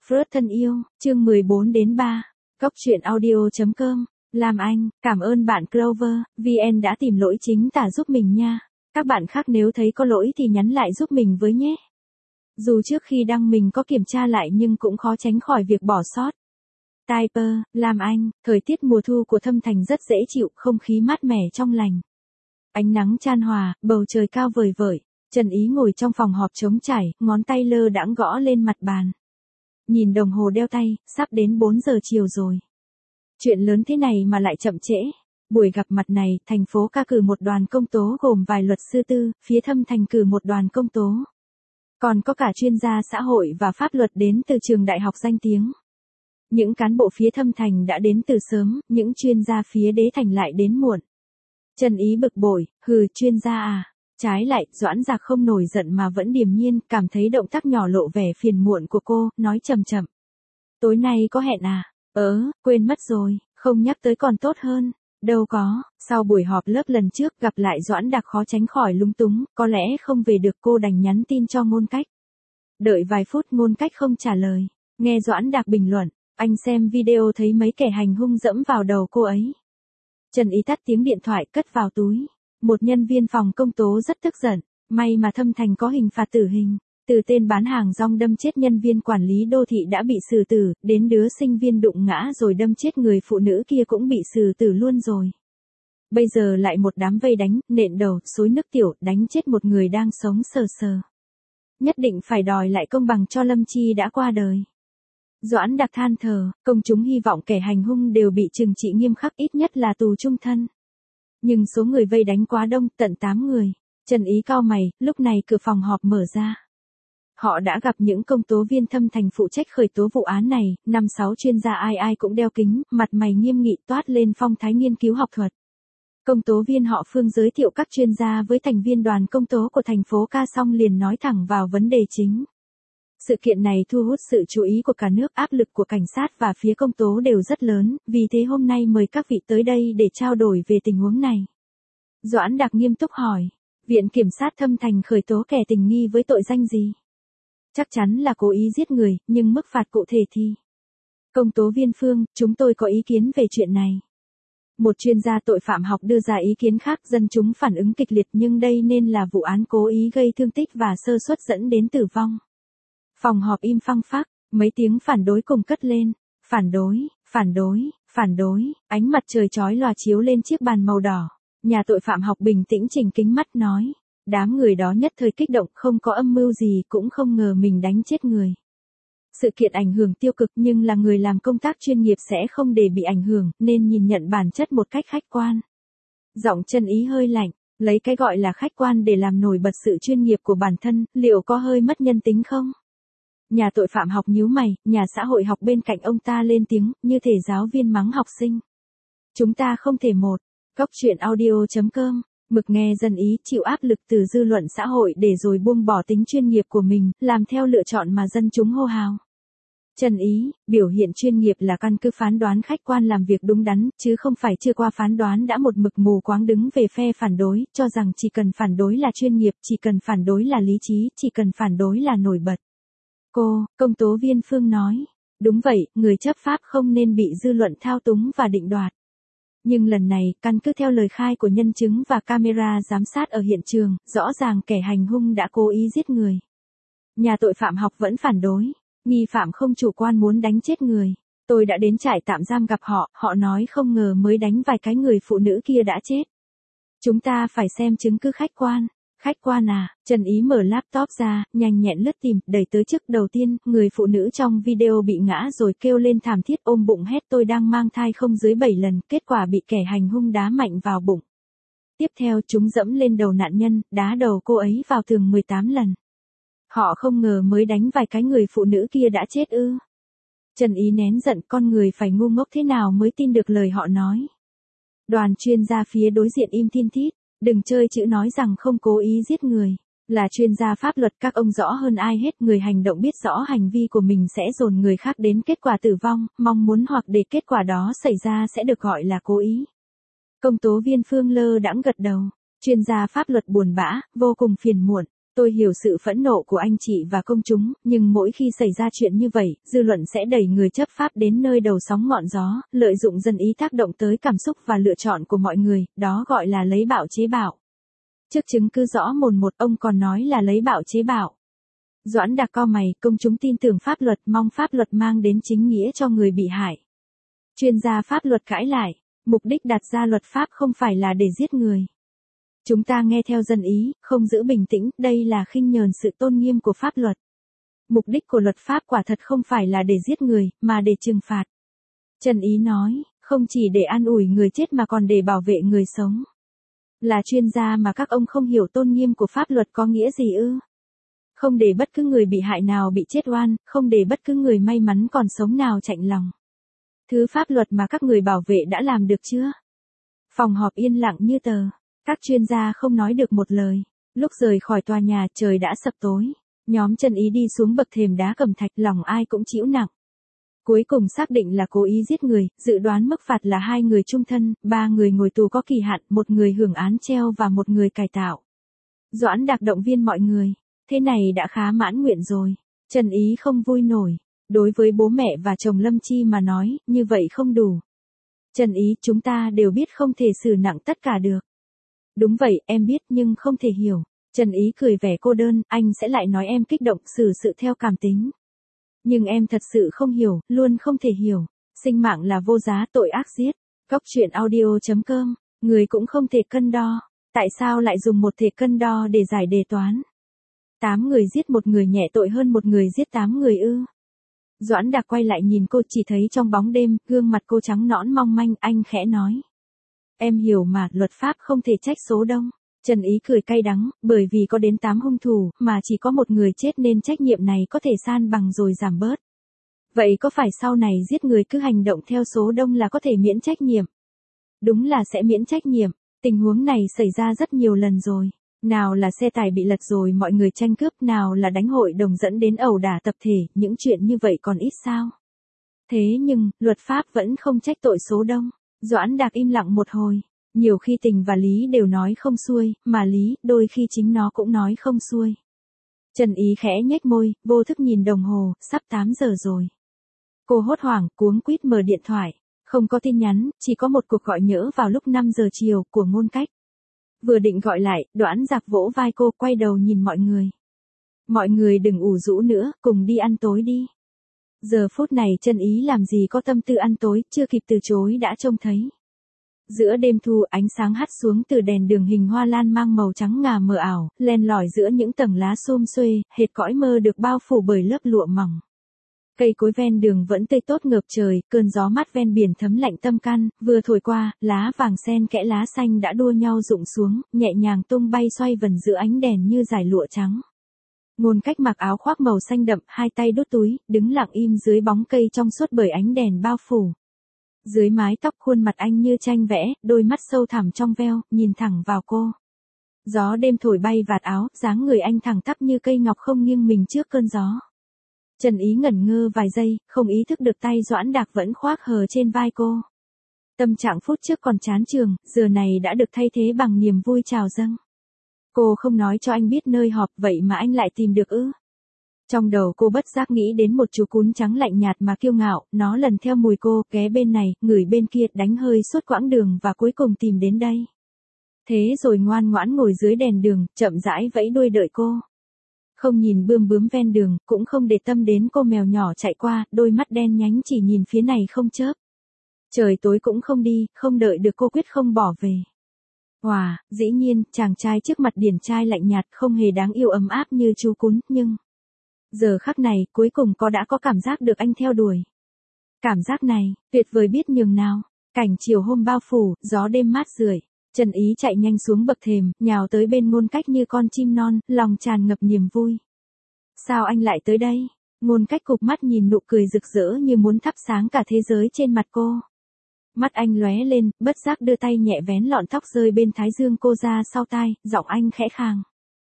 Freud thân yêu, chương 14-3, Cốc truyện audio.com, Lam Anh, cảm ơn bạn Clover, VN đã tìm lỗi chính tả giúp mình nha. Các bạn khác nếu thấy có lỗi thì nhắn lại giúp mình với nhé. Dù trước khi đăng mình có kiểm tra lại nhưng cũng khó tránh khỏi việc bỏ sót. Typer, Lam Anh, thời tiết mùa thu của Thâm Thành rất dễ chịu, không khí mát mẻ trong lành. Ánh nắng chan hòa, bầu trời cao vời vợi. Trần Ý ngồi trong phòng họp trống trải, ngón tay lơ đãng gõ lên mặt bàn. Nhìn đồng hồ đeo tay, sắp đến 4 giờ chiều rồi. Chuyện lớn thế này mà lại chậm trễ. Buổi gặp mặt này, thành phố ca cử một đoàn công tố gồm vài luật sư tư, phía Thâm Thành cử một đoàn công tố. Còn có cả chuyên gia xã hội và pháp luật đến từ trường đại học danh tiếng. Những cán bộ phía Thâm Thành đã đến từ sớm, những chuyên gia phía Đế Thành lại đến muộn. Trần Ý bực bội, chuyên gia à. Trái lại, Doãn Dạc không nổi giận mà vẫn điềm nhiên, cảm thấy động tác nhỏ lộ vẻ phiền muộn của cô, nói chậm chậm. Tối nay có hẹn à? Quên mất rồi, không nhắc tới còn tốt hơn. Đâu có, sau buổi họp lớp lần trước gặp lại Doãn Dạc khó tránh khỏi lúng túng, có lẽ không về được cô đành nhắn tin cho Ngôn Cách. Đợi vài phút Ngôn Cách không trả lời, nghe Doãn Dạc bình luận, anh xem video thấy mấy kẻ hành hung dẫm vào đầu cô ấy. Trần Ý tắt tiếng điện thoại cất vào túi. Một nhân viên phòng công tố rất tức giận, may mà Thâm Thành có hình phạt tử hình. Từ tên bán hàng rong đâm chết nhân viên quản lý đô thị đã bị xử tử, đến đứa sinh viên đụng ngã rồi đâm chết người phụ nữ kia cũng bị xử tử luôn rồi. Bây giờ lại một đám vây đánh, nện đầu, xối nước tiểu, đánh chết một người đang sống sờ sờ. Nhất định phải đòi lại công bằng cho Lâm Chi đã qua đời. Doãn Dạc than thở, công chúng hy vọng kẻ hành hung đều bị trừng trị nghiêm khắc, ít nhất là tù chung thân. Nhưng số người vây đánh quá đông, tận 8 người. Trần Ý cau mày, lúc này cửa phòng họp mở ra. Họ đã gặp những công tố viên Thâm Thành phụ trách khởi tố vụ án này, 5-6 chuyên gia ai cũng đeo kính, mặt mày nghiêm nghị toát lên phong thái nghiên cứu học thuật. Công tố viên họ Phương giới thiệu các chuyên gia với thành viên đoàn công tố của thành phố ca xong liền nói thẳng vào vấn đề chính. Sự kiện này thu hút sự chú ý của cả nước, áp lực của cảnh sát và phía công tố đều rất lớn, vì thế hôm nay mời các vị tới đây để trao đổi về tình huống này. Doãn Dạc nghiêm túc hỏi, Viện Kiểm sát Thâm Thành khởi tố kẻ tình nghi với tội danh gì? Chắc chắn là cố ý giết người, nhưng mức phạt cụ thể thì... Công tố viên Phương, chúng tôi có ý kiến về chuyện này. Một chuyên gia tội phạm học đưa ra ý kiến khác, dân chúng phản ứng kịch liệt nhưng đây nên là vụ án cố ý gây thương tích và sơ suất dẫn đến tử vong. Phòng họp im phăng phắc, mấy tiếng phản đối cùng cất lên. Phản đối, ánh mặt trời chói lòa chiếu lên chiếc bàn màu đỏ. Nhà tội phạm học bình tĩnh chỉnh kính mắt nói. Đám người đó nhất thời kích động, không có âm mưu gì, cũng không ngờ mình đánh chết người. Sự kiện ảnh hưởng tiêu cực nhưng là người làm công tác chuyên nghiệp sẽ không để bị ảnh hưởng, nên nhìn nhận bản chất một cách khách quan. Giọng Trần Ý hơi lạnh, lấy cái gọi là khách quan để làm nổi bật sự chuyên nghiệp của bản thân, liệu có hơi mất nhân tính không? Nhà tội phạm học nhíu mày, nhà xã hội học bên cạnh ông ta lên tiếng, như thể giáo viên mắng học sinh. Chúng ta không thể một. Cốc truyện audio.com, mực nghe dân Ý chịu áp lực từ dư luận xã hội để rồi buông bỏ tính chuyên nghiệp của mình, làm theo lựa chọn mà dân chúng hô hào. Trần Ý, biểu hiện chuyên nghiệp là căn cứ phán đoán khách quan làm việc đúng đắn, chứ không phải chưa qua phán đoán đã một mực mù quáng đứng về phe phản đối, cho rằng chỉ cần phản đối là chuyên nghiệp, chỉ cần phản đối là lý trí, chỉ cần phản đối là nổi bật. Công tố viên Phương nói, đúng vậy, người chấp pháp không nên bị dư luận thao túng và định đoạt. Nhưng lần này, căn cứ theo lời khai của nhân chứng và camera giám sát ở hiện trường, rõ ràng kẻ hành hung đã cố ý giết người. Nhà tội phạm học vẫn phản đối, nghi phạm không chủ quan muốn đánh chết người. Tôi đã đến trại tạm giam gặp họ, họ nói không ngờ mới đánh vài cái người phụ nữ kia đã chết. Chúng ta phải xem chứng cứ khách quan. Khách quan à, Trần Ý mở laptop ra, nhanh nhẹn lướt tìm, đẩy tới trước đầu tiên, người phụ nữ trong video bị ngã rồi kêu lên thảm thiết ôm bụng hét tôi đang mang thai không dưới 7 lần, kết quả bị kẻ hành hung đá mạnh vào bụng. Tiếp theo chúng dẫm lên đầu nạn nhân, đá đầu cô ấy vào tường 18 lần. Họ không ngờ mới đánh vài cái người phụ nữ kia đã chết ư. Trần Ý nén giận, con người phải ngu ngốc thế nào mới tin được lời họ nói. Đoàn chuyên gia phía đối diện im thin thít. Đừng chơi chữ nói rằng không cố ý giết người. Là chuyên gia pháp luật các ông rõ hơn ai hết, người hành động biết rõ hành vi của mình sẽ dồn người khác đến kết quả tử vong, mong muốn hoặc để kết quả đó xảy ra sẽ được gọi là cố ý. Công tố viên Phương lơ đãng gật đầu. Chuyên gia pháp luật buồn bã, vô cùng phiền muộn. Tôi hiểu sự phẫn nộ của anh chị và công chúng, nhưng mỗi khi xảy ra chuyện như vậy, dư luận sẽ đẩy người chấp pháp đến nơi đầu sóng ngọn gió, lợi dụng dân ý tác động tới cảm xúc và lựa chọn của mọi người, đó gọi là lấy bạo chế bạo. Trước chứng cứ rõ mồn một, ông còn nói là lấy bạo chế bạo. Doãn Đạc cau mày, công chúng tin tưởng pháp luật, mong pháp luật mang đến chính nghĩa cho người bị hại. Chuyên gia pháp luật cãi lại, mục đích đặt ra luật pháp không phải là để giết người. Chúng ta nghe theo dân ý, không giữ bình tĩnh, đây là khinh nhờn sự tôn nghiêm của pháp luật. Mục đích của luật pháp quả thật không phải là để giết người, mà để trừng phạt. Trần Ý nói, không chỉ để an ủi người chết mà còn để bảo vệ người sống. Là chuyên gia mà các ông không hiểu tôn nghiêm của pháp luật có nghĩa gì ư? Không để bất cứ người bị hại nào bị chết oan, không để bất cứ người may mắn còn sống nào chạnh lòng. Thứ pháp luật mà các người bảo vệ đã làm được chưa? Phòng họp yên lặng như tờ. Các chuyên gia không nói được một lời. Lúc rời khỏi tòa nhà, trời đã sập tối. Nhóm Trần Ý đi xuống bậc thềm đá cẩm thạch, lòng ai cũng chịu nặng. Cuối cùng xác định là cố ý giết người, dự đoán mức phạt là 2 người chung thân, 3 người ngồi tù có kỳ hạn, 1 người hưởng án treo và 1 người cải tạo. Doãn Đạc động viên mọi người. Thế này đã khá mãn nguyện rồi. Trần Ý không vui nổi. Đối với bố mẹ và chồng Lâm Chi mà nói, như vậy không đủ. Trần Ý, chúng ta đều biết không thể xử nặng tất cả được. Đúng vậy, em biết nhưng không thể hiểu. Trần Ý cười vẻ cô đơn, anh sẽ lại nói em kích động xử sự theo cảm tính. Nhưng em thật sự không hiểu, luôn không thể hiểu. Sinh mạng là vô giá, tội ác giết. Cóc truyện audio.com, người cũng không thể cân đo. Tại sao lại dùng một thể cân đo để giải đề toán? 8 người giết 1 người nhẹ tội hơn 1 người giết 8 người ư? Doãn Đạc quay lại nhìn cô, chỉ thấy trong bóng đêm, gương mặt cô trắng nõn mong manh, anh khẽ nói. Em hiểu mà, luật pháp không thể trách số đông. Trần Ý cười cay đắng, bởi vì có đến 8 hung thủ, mà chỉ có 1 người chết nên trách nhiệm này có thể san bằng rồi giảm bớt. Vậy có phải sau này giết người cứ hành động theo số đông là có thể miễn trách nhiệm? Đúng là sẽ miễn trách nhiệm, tình huống này xảy ra rất nhiều lần rồi. Nào là xe tải bị lật rồi mọi người tranh cướp, nào là đánh hội đồng dẫn đến ẩu đả tập thể, những chuyện như vậy còn ít sao? Thế nhưng, luật pháp vẫn không trách tội số đông. Doãn Đạc im lặng một hồi. Nhiều khi tình và lý đều nói không xuôi, mà lý, đôi khi chính nó cũng nói không xuôi. Trần Ý khẽ nhếch môi, vô thức nhìn đồng hồ, sắp 8 giờ rồi. Cô hốt hoảng, cuống quýt mở điện thoại. Không có tin nhắn, chỉ có một cuộc gọi nhỡ vào lúc 5 giờ chiều, của Ngôn Cách. Vừa định gọi lại, Doãn Dạc vỗ vai cô, quay đầu nhìn mọi người. Mọi người đừng ủ rũ nữa, cùng đi ăn tối đi. Giờ phút này Trần Ý làm gì có tâm tư ăn tối, chưa kịp từ chối đã trông thấy. Giữa đêm thu, ánh sáng hắt xuống từ đèn đường hình hoa lan mang màu trắng ngà mờ ảo, len lỏi giữa những tầng lá xum xuê, hệt cõi mơ được bao phủ bởi lớp lụa mỏng. Cây cối ven đường vẫn tươi tốt ngập trời, cơn gió mát ven biển thấm lạnh tâm can, vừa thổi qua, lá vàng xen kẽ lá xanh đã đua nhau rụng xuống, nhẹ nhàng tung bay xoay vần giữa ánh đèn như dải lụa trắng. Ngôn Cách mặc áo khoác màu xanh đậm, 2 tay đút túi, đứng lặng im dưới bóng cây trong suốt bởi ánh đèn bao phủ. Dưới mái tóc khuôn mặt anh như tranh vẽ, đôi mắt sâu thẳm trong veo, nhìn thẳng vào cô. Gió đêm thổi bay vạt áo, dáng người anh thẳng tắp như cây ngọc không nghiêng mình trước cơn gió. Trần Ý ngẩn ngơ vài giây, không ý thức được tay Doãn Đạc vẫn khoác hờ trên vai cô. Tâm trạng phút trước còn chán chường, giờ này đã được thay thế bằng niềm vui trào dâng. Cô không nói cho anh biết nơi họp, vậy mà anh lại tìm được ư? Trong đầu cô bất giác nghĩ đến một chú cún trắng lạnh nhạt mà kiêu ngạo, nó lần theo mùi cô, ghé bên này, ngửi bên kia, đánh hơi suốt quãng đường và cuối cùng tìm đến đây. Thế rồi ngoan ngoãn ngồi dưới đèn đường, chậm rãi vẫy đuôi đợi cô. Không nhìn bươm bướm ven đường, cũng không để tâm đến cô mèo nhỏ chạy qua, đôi mắt đen nhánh chỉ nhìn phía này không chớp. Trời tối cũng không đi, không đợi được cô quyết không bỏ về. Wow, dĩ nhiên, chàng trai trước mặt điển trai lạnh nhạt không hề đáng yêu ấm áp như chú cún, nhưng... Giờ khắc này, cuối cùng đã có cảm giác được anh theo đuổi. Cảm giác này, tuyệt vời biết nhường nào. Cảnh chiều hôm bao phủ, gió đêm mát rượi. Trần Ý chạy nhanh xuống bậc thềm, nhào tới bên Ngôn Cách như con chim non, lòng tràn ngập niềm vui. Sao anh lại tới đây? Ngôn Cách cụp mắt nhìn nụ cười rực rỡ như muốn thắp sáng cả thế giới trên mặt cô. Mắt anh lóe lên, bất giác đưa tay nhẹ vén lọn tóc rơi bên thái dương cô ra sau tai, giọng anh khẽ khàng.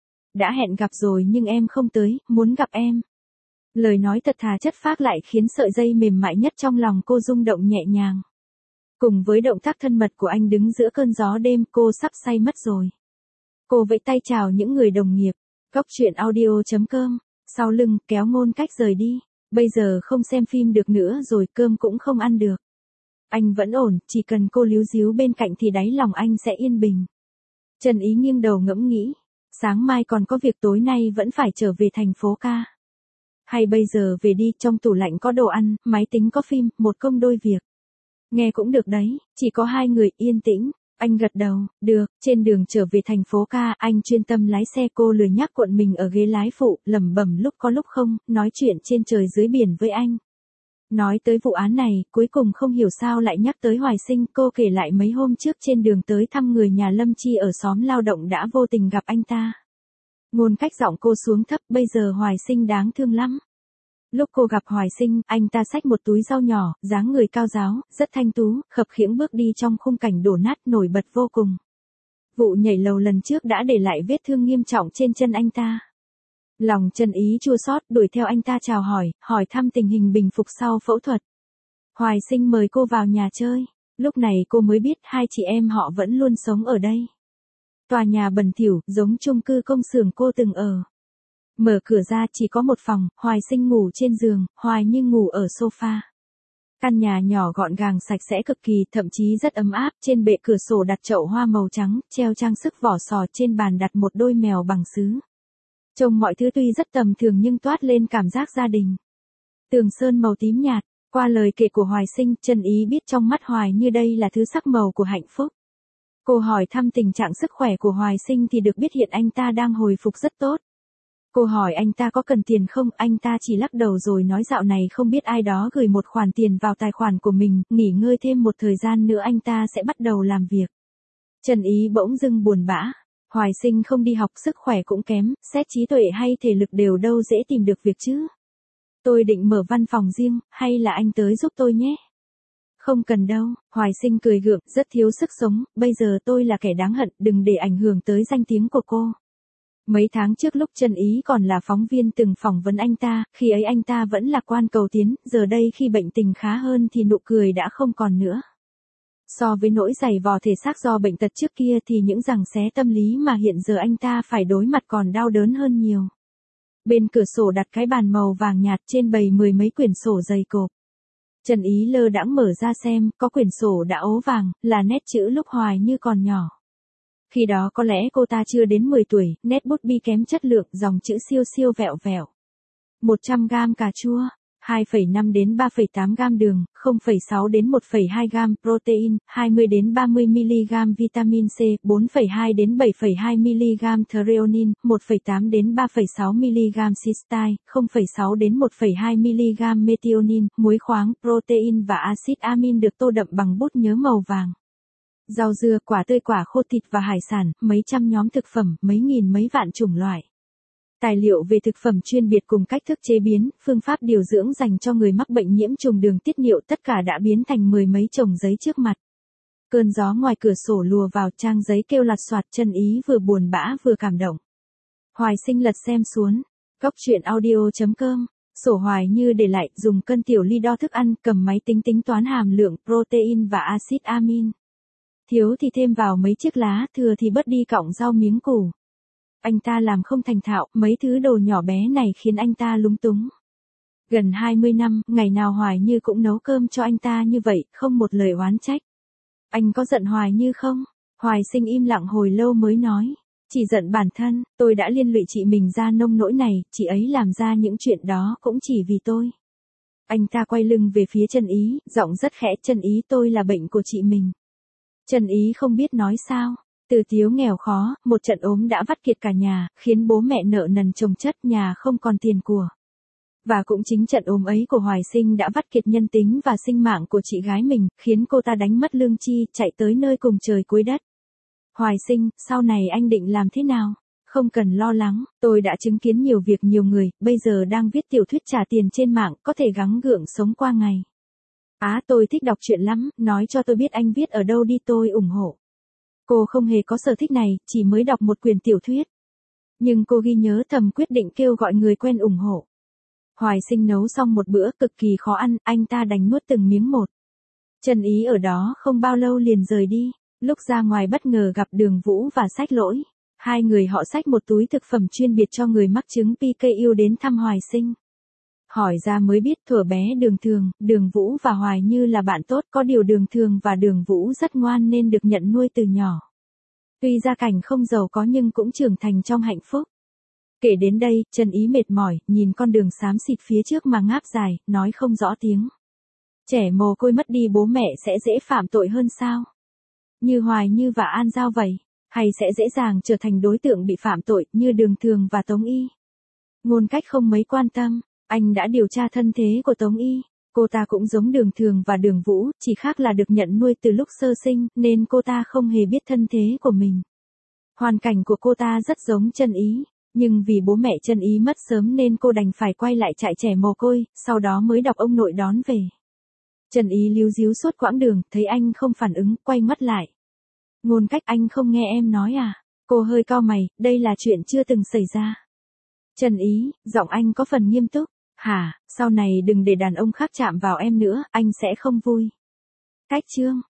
Đã hẹn gặp rồi nhưng em không tới, muốn gặp em. Lời nói thật thà chất phác lại khiến sợi dây mềm mại nhất trong lòng cô rung động nhẹ nhàng. Cùng với động tác thân mật của anh đứng giữa cơn gió đêm, cô sắp say mất rồi. Cô vẫy tay chào những người đồng nghiệp. Cốc truyện audio.com, sau lưng, kéo Ngôn Cách rời đi. Bây giờ không xem phim được nữa rồi, cơm cũng không ăn được. Anh vẫn ổn, chỉ cần cô líu díu bên cạnh thì đáy lòng anh sẽ yên bình. Trần Ý nghiêng đầu ngẫm nghĩ. Sáng mai còn có việc, tối nay vẫn phải trở về thành phố ca. Hay bây giờ về đi, trong tủ lạnh có đồ ăn, máy tính có phim, một công đôi việc. Nghe cũng được đấy, chỉ có hai người, yên tĩnh. Anh gật đầu, được. Trên đường trở về thành phố ca, anh chuyên tâm lái xe, cô lười nhác cuộn mình ở ghế lái phụ, lẩm bẩm lúc có lúc không, nói chuyện trên trời dưới biển với anh. Nói tới vụ án này, cuối cùng không hiểu sao lại nhắc tới Hoài Sinh, cô kể lại mấy hôm trước trên đường tới thăm người nhà Lâm Chi ở xóm lao động đã vô tình gặp anh ta. Ngôn Cách giọng cô xuống thấp, bây giờ Hoài Sinh đáng thương lắm. Lúc cô gặp Hoài Sinh, anh ta xách một túi rau nhỏ, dáng người cao ráo, rất thanh tú, khập khiễng bước đi trong khung cảnh đổ nát nổi bật vô cùng. Vụ nhảy lầu lần trước đã để lại vết thương nghiêm trọng trên chân anh ta. Lòng Trần Ý chua xót, đuổi theo anh ta chào hỏi thăm tình hình bình phục sau phẫu thuật. Hoài Sinh mời cô vào nhà chơi. Lúc này cô mới biết hai chị em họ vẫn luôn sống ở đây. Tòa nhà bẩn thỉu, giống chung cư công xưởng cô từng ở. Mở cửa ra chỉ có một phòng, Hoài Sinh ngủ trên giường, Hoài Như ngủ ở sofa. Căn nhà nhỏ gọn gàng sạch sẽ cực kỳ, thậm chí rất ấm áp, trên bệ cửa sổ đặt chậu hoa màu trắng, treo trang sức vỏ sò, trên bàn đặt một đôi mèo bằng sứ. Trông mọi thứ tuy rất tầm thường nhưng toát lên cảm giác gia đình. Tường sơn màu tím nhạt, qua lời kể của Hoài Sinh, Trần Ý biết trong mắt Hoài Như đây là thứ sắc màu của hạnh phúc. Cô hỏi thăm tình trạng sức khỏe của Hoài Sinh thì được biết hiện anh ta đang hồi phục rất tốt. Cô hỏi anh ta có cần tiền không, anh ta chỉ lắc đầu rồi nói dạo này không biết ai đó gửi một khoản tiền vào tài khoản của mình, nghỉ ngơi thêm một thời gian nữa anh ta sẽ bắt đầu làm việc. Trần Ý bỗng dưng buồn bã. Hoài Sinh không đi học, sức khỏe cũng kém, xét trí tuệ hay thể lực đều đâu dễ tìm được việc chứ. Tôi định mở văn phòng riêng, hay là anh tới giúp tôi nhé? Không cần đâu, Hoài Sinh cười gượng, rất thiếu sức sống, bây giờ tôi là kẻ đáng hận, đừng để ảnh hưởng tới danh tiếng của cô. Mấy tháng trước lúc Trần Ý còn là phóng viên từng phỏng vấn anh ta, khi ấy anh ta vẫn lạc quan cầu tiến, giờ đây khi bệnh tình khá hơn thì nụ cười đã không còn nữa. So với nỗi dày vò thể xác do bệnh tật trước kia thì những giằng xé tâm lý mà hiện giờ anh ta phải đối mặt còn đau đớn hơn nhiều. Bên cửa sổ đặt cái bàn màu vàng nhạt, trên bày mười mấy quyển sổ dày cộp. Trần Ý lơ đãng mở ra xem, có quyển sổ đã ố vàng, là nét chữ lúc Hoài Như còn nhỏ. Khi đó có lẽ cô ta chưa đến 10 tuổi, nét bút bi kém chất lượng, dòng chữ siêu siêu vẹo vẹo. 100 gram cà chua, 2,5 đến 3,8 gam đường, 0,6 đến 1,2 gam protein, 20 đến 30 mg vitamin C, 4,2 đến 7,2 mg threonine, 1,8 đến 3,6 mg cysteine, 0,6 đến 1,2 mg methionine, muối khoáng, protein và axit amin được tô đậm bằng bút nhớ màu vàng. Rau dưa, quả tươi, quả khô, thịt và hải sản, mấy trăm nhóm thực phẩm, mấy nghìn mấy vạn chủng loại. Tài liệu về thực phẩm chuyên biệt cùng cách thức chế biến, phương pháp điều dưỡng dành cho người mắc bệnh nhiễm trùng đường tiết niệu, tất cả đã biến thành mười mấy chồng giấy trước mặt. Cơn gió ngoài cửa sổ lùa vào, trang giấy kêu lạt soạt, Trần Ý vừa buồn bã vừa cảm động. Hoài Sinh lật xem xuống. Cốc truyện audio.com, sổ Hoài Như để lại, dùng cân tiểu ly đo thức ăn, cầm máy tính tính toán hàm lượng protein và axit amin. Thiếu thì thêm vào mấy chiếc lá, thừa thì bớt đi cọng rau miếng củ. Anh ta làm không thành thạo, mấy thứ đồ nhỏ bé này khiến anh ta lúng túng. Gần 20 năm, ngày nào Hoài Như cũng nấu cơm cho anh ta như vậy, không một lời oán trách. Anh có giận Hoài Như không? Hoài Sinh im lặng hồi lâu mới nói. Chỉ giận bản thân, tôi đã liên lụy chị mình ra nông nỗi này, chị ấy làm ra những chuyện đó cũng chỉ vì tôi. Anh ta quay lưng về phía Trần Ý, giọng rất khẽ, Trần Ý, tôi là bệnh của chị mình. Trần Ý không biết nói sao. Từ thiếu nghèo khó, một trận ốm đã vắt kiệt cả nhà, khiến bố mẹ nợ nần chồng chất, nhà không còn tiền của. Và cũng chính trận ốm ấy của Hoài Sinh đã vắt kiệt nhân tính và sinh mạng của chị gái mình, khiến cô ta đánh mất lương chi, chạy tới nơi cùng trời cuối đất. Hoài Sinh, sau này anh định làm thế nào? Không cần lo lắng, tôi đã chứng kiến nhiều việc nhiều người, bây giờ đang viết tiểu thuyết trả tiền trên mạng, có thể gắng gượng sống qua ngày. Tôi thích đọc truyện lắm, nói cho tôi biết anh viết ở đâu đi, tôi ủng hộ. Cô không hề có sở thích này, chỉ mới đọc một quyển tiểu thuyết. Nhưng cô ghi nhớ thầm, quyết định kêu gọi người quen ủng hộ. Hoài Sinh nấu xong một bữa cực kỳ khó ăn, anh ta đành nuốt từng miếng một. Trần Ý ở đó không bao lâu liền rời đi, lúc ra ngoài bất ngờ gặp Đường Vũ và Sách Lỗi. Hai người họ xách một túi thực phẩm chuyên biệt cho người mắc chứng PKU đến thăm Hoài Sinh. Hỏi ra mới biết thuở bé Đường Thường, Đường Vũ và Hoài Như là bạn tốt, có điều Đường Thường và Đường Vũ rất ngoan nên được nhận nuôi từ nhỏ. Tuy gia cảnh không giàu có nhưng cũng trưởng thành trong hạnh phúc. Kể đến đây, Trần Ý mệt mỏi, nhìn con đường xám xịt phía trước mà ngáp dài, nói không rõ tiếng. Trẻ mồ côi mất đi bố mẹ sẽ dễ phạm tội hơn sao? Như Hoài Như và An Giao vậy, hay sẽ dễ dàng trở thành đối tượng bị phạm tội như Đường Thường và Tống Y? Ngôn Cách không mấy quan tâm, anh đã điều tra thân thế của Tống Y. Cô ta cũng giống Đường Thường và Đường Vũ, chỉ khác là được nhận nuôi từ lúc sơ sinh, nên cô ta không hề biết thân thế của mình. Hoàn cảnh của cô ta rất giống Trần Ý, nhưng vì bố mẹ Trần Ý mất sớm nên cô đành phải quay lại trại trẻ mồ côi, sau đó mới đọc ông nội đón về. Trần Ý líu díu suốt quãng đường, thấy anh không phản ứng, quay mắt lại. Ngôn Cách, anh không nghe em nói à? Cô hơi cau mày, đây là chuyện chưa từng xảy ra. Trần Ý, giọng anh có phần nghiêm túc. Hả, sau này đừng để đàn ông khác chạm vào em nữa, anh sẽ không vui. Cách chương